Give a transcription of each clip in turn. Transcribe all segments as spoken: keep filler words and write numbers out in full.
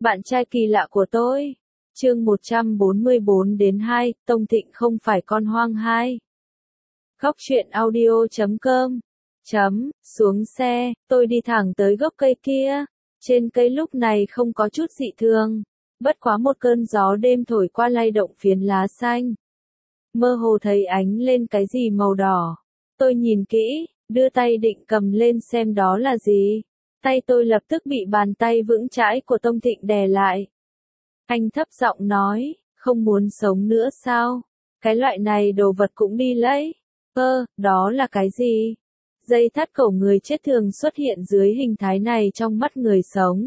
Bạn trai kỳ lạ của tôi. Chương một trăm bốn mươi bốn đến hai, Tông Thịnh không phải con hoang hai. Góc truyện audio chấm com. Chấm, xuống xe, tôi đi thẳng tới gốc cây kia. Trên cây lúc này không có chút dị thường. Bất quá một cơn gió đêm thổi qua lay động phiến lá xanh. Mơ hồ thấy ánh lên cái gì màu đỏ. Tôi nhìn kỹ, đưa tay định cầm lên xem đó là gì. Tay tôi lập tức bị bàn tay vững chãi của Tông Thịnh đè lại. Anh thấp giọng nói, không muốn sống nữa sao? Cái loại này đồ vật cũng đi lấy. Ơ, đó là cái gì? Dây thắt cổ người chết thường xuất hiện dưới hình thái này trong mắt người sống.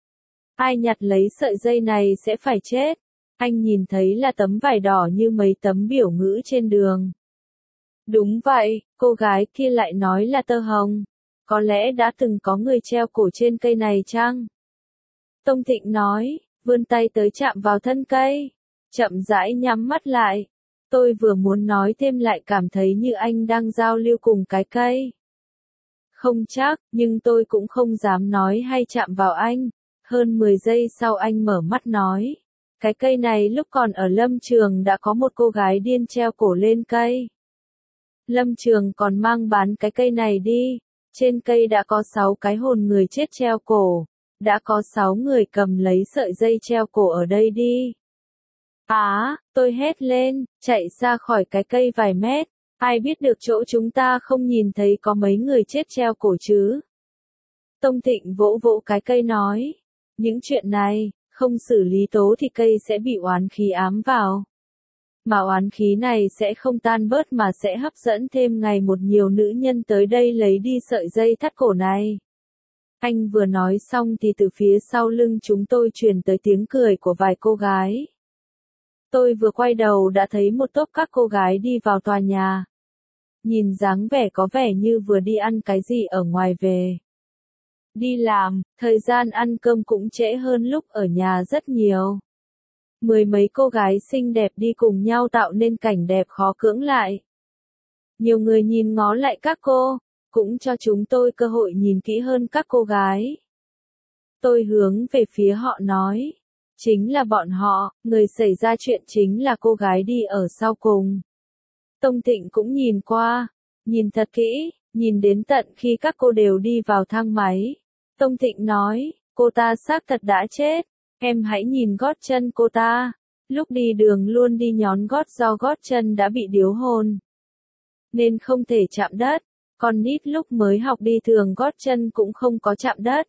Ai nhặt lấy sợi dây này sẽ phải chết. Anh nhìn thấy là tấm vải đỏ như mấy tấm biểu ngữ trên đường. Đúng vậy, cô gái kia lại nói là tơ hồng. Có lẽ đã từng có người treo cổ trên cây này chăng? Tông Thịnh nói, vươn tay tới chạm vào thân cây. Chậm rãi nhắm mắt lại. Tôi vừa muốn nói thêm lại cảm thấy như anh đang giao lưu cùng cái cây. Không chắc, nhưng tôi cũng không dám nói hay chạm vào anh. Hơn mười giây sau anh mở mắt nói. Cái cây này lúc còn ở Lâm Trường đã có một cô gái điên treo cổ lên cây. Lâm Trường còn mang bán cái cây này đi. Trên cây đã có sáu cái hồn người chết treo cổ. Đã có sáu người cầm lấy sợi dây treo cổ ở đây đi. Á, tôi hét lên, chạy ra khỏi cái cây vài mét. Ai biết được chỗ chúng ta không nhìn thấy có mấy người chết treo cổ chứ. Tông Thịnh vỗ vỗ cái cây nói. Những chuyện này, không xử lý tố thì cây sẽ bị oán khí ám vào. Mà oán khí này sẽ không tan bớt mà sẽ hấp dẫn thêm ngày một nhiều nữ nhân tới đây lấy đi sợi dây thắt cổ này. Anh vừa nói xong thì từ phía sau lưng chúng tôi truyền tới tiếng cười của vài cô gái. Tôi vừa quay đầu đã thấy một tốp các cô gái đi vào tòa nhà. Nhìn dáng vẻ có vẻ như vừa đi ăn cái gì ở ngoài về. Đi làm, thời gian ăn cơm cũng trễ hơn lúc ở nhà rất nhiều. Mười mấy cô gái xinh đẹp đi cùng nhau tạo nên cảnh đẹp khó cưỡng lại. Nhiều người nhìn ngó lại các cô, cũng cho chúng tôi cơ hội nhìn kỹ hơn các cô gái. Tôi hướng về phía họ nói. Chính là bọn họ, người xảy ra chuyện chính là cô gái đi ở sau cùng. Tông Thịnh cũng nhìn qua, nhìn thật kỹ, nhìn đến tận khi các cô đều đi vào thang máy. Tông Thịnh nói, cô ta xác thật đã chết, em hãy nhìn gót chân cô ta. Lúc đi đường luôn đi nhón gót do gót chân đã bị điếu hồn. Nên không thể chạm đất, còn nít lúc mới học đi thường gót chân cũng không có chạm đất.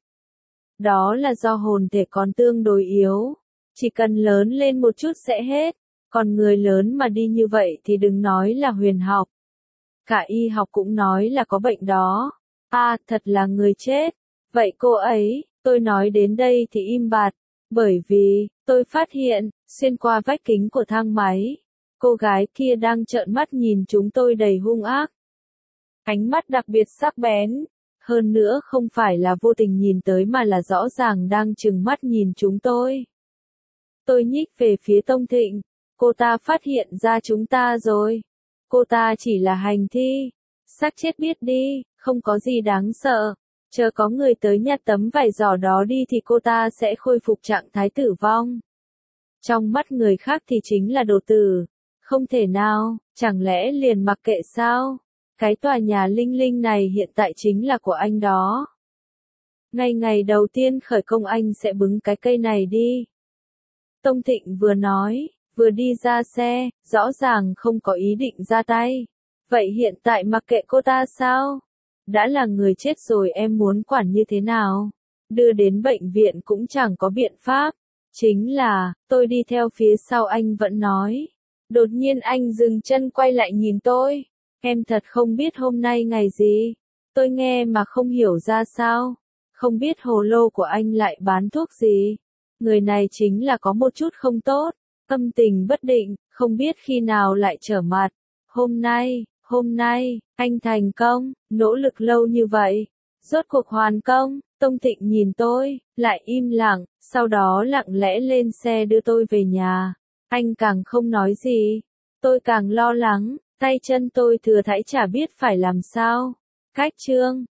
Đó là do hồn thể còn tương đối yếu, chỉ cần lớn lên một chút sẽ hết, còn người lớn mà đi như vậy thì đừng nói là huyền học. Cả y học cũng nói là có bệnh đó. À, thật là người chết. Vậy cô ấy, tôi nói đến đây thì im bặt, bởi vì, tôi phát hiện, xuyên qua vách kính của thang máy, cô gái kia đang trợn mắt nhìn chúng tôi đầy hung ác. Ánh mắt đặc biệt sắc bén, hơn nữa không phải là vô tình nhìn tới mà là rõ ràng đang trừng mắt nhìn chúng tôi. Tôi nhích về phía Tông Thịnh, cô ta phát hiện ra chúng ta rồi. Cô ta chỉ là hành thi, xác chết biết đi, không có gì đáng sợ. Chờ có người tới nhặt tấm vải giỏ đó đi thì cô ta sẽ khôi phục trạng thái tử vong. Trong mắt người khác thì chính là đồ tử. Không thể nào, chẳng lẽ liền mặc kệ sao? Cái tòa nhà linh linh này hiện tại chính là của anh đó. Ngày ngày đầu tiên khởi công anh sẽ bứng cái cây này đi. Tông Thịnh vừa nói, vừa đi ra xe, rõ ràng không có ý định ra tay. Vậy hiện tại mặc kệ cô ta sao? Đã là người chết rồi em muốn quản như thế nào? Đưa đến bệnh viện cũng chẳng có biện pháp. Chính là, tôi đi theo phía sau anh vẫn nói. Đột nhiên anh dừng chân quay lại nhìn tôi. Em thật không biết hôm nay ngày gì. Tôi nghe mà không hiểu ra sao. Không biết hồ lô của anh lại bán thuốc gì. Người này chính là có một chút không tốt. Tâm tình bất định, không biết khi nào lại trở mặt. Hôm nay, hôm nay, anh thành công, nỗ lực lâu như vậy. Rốt cuộc hoàn công, Tông Thịnh nhìn tôi, lại im lặng, sau đó lặng lẽ lên xe đưa tôi về nhà. Anh càng không nói gì. Tôi càng lo lắng, tay chân tôi thừa thãi chả biết phải làm sao. Cách chương.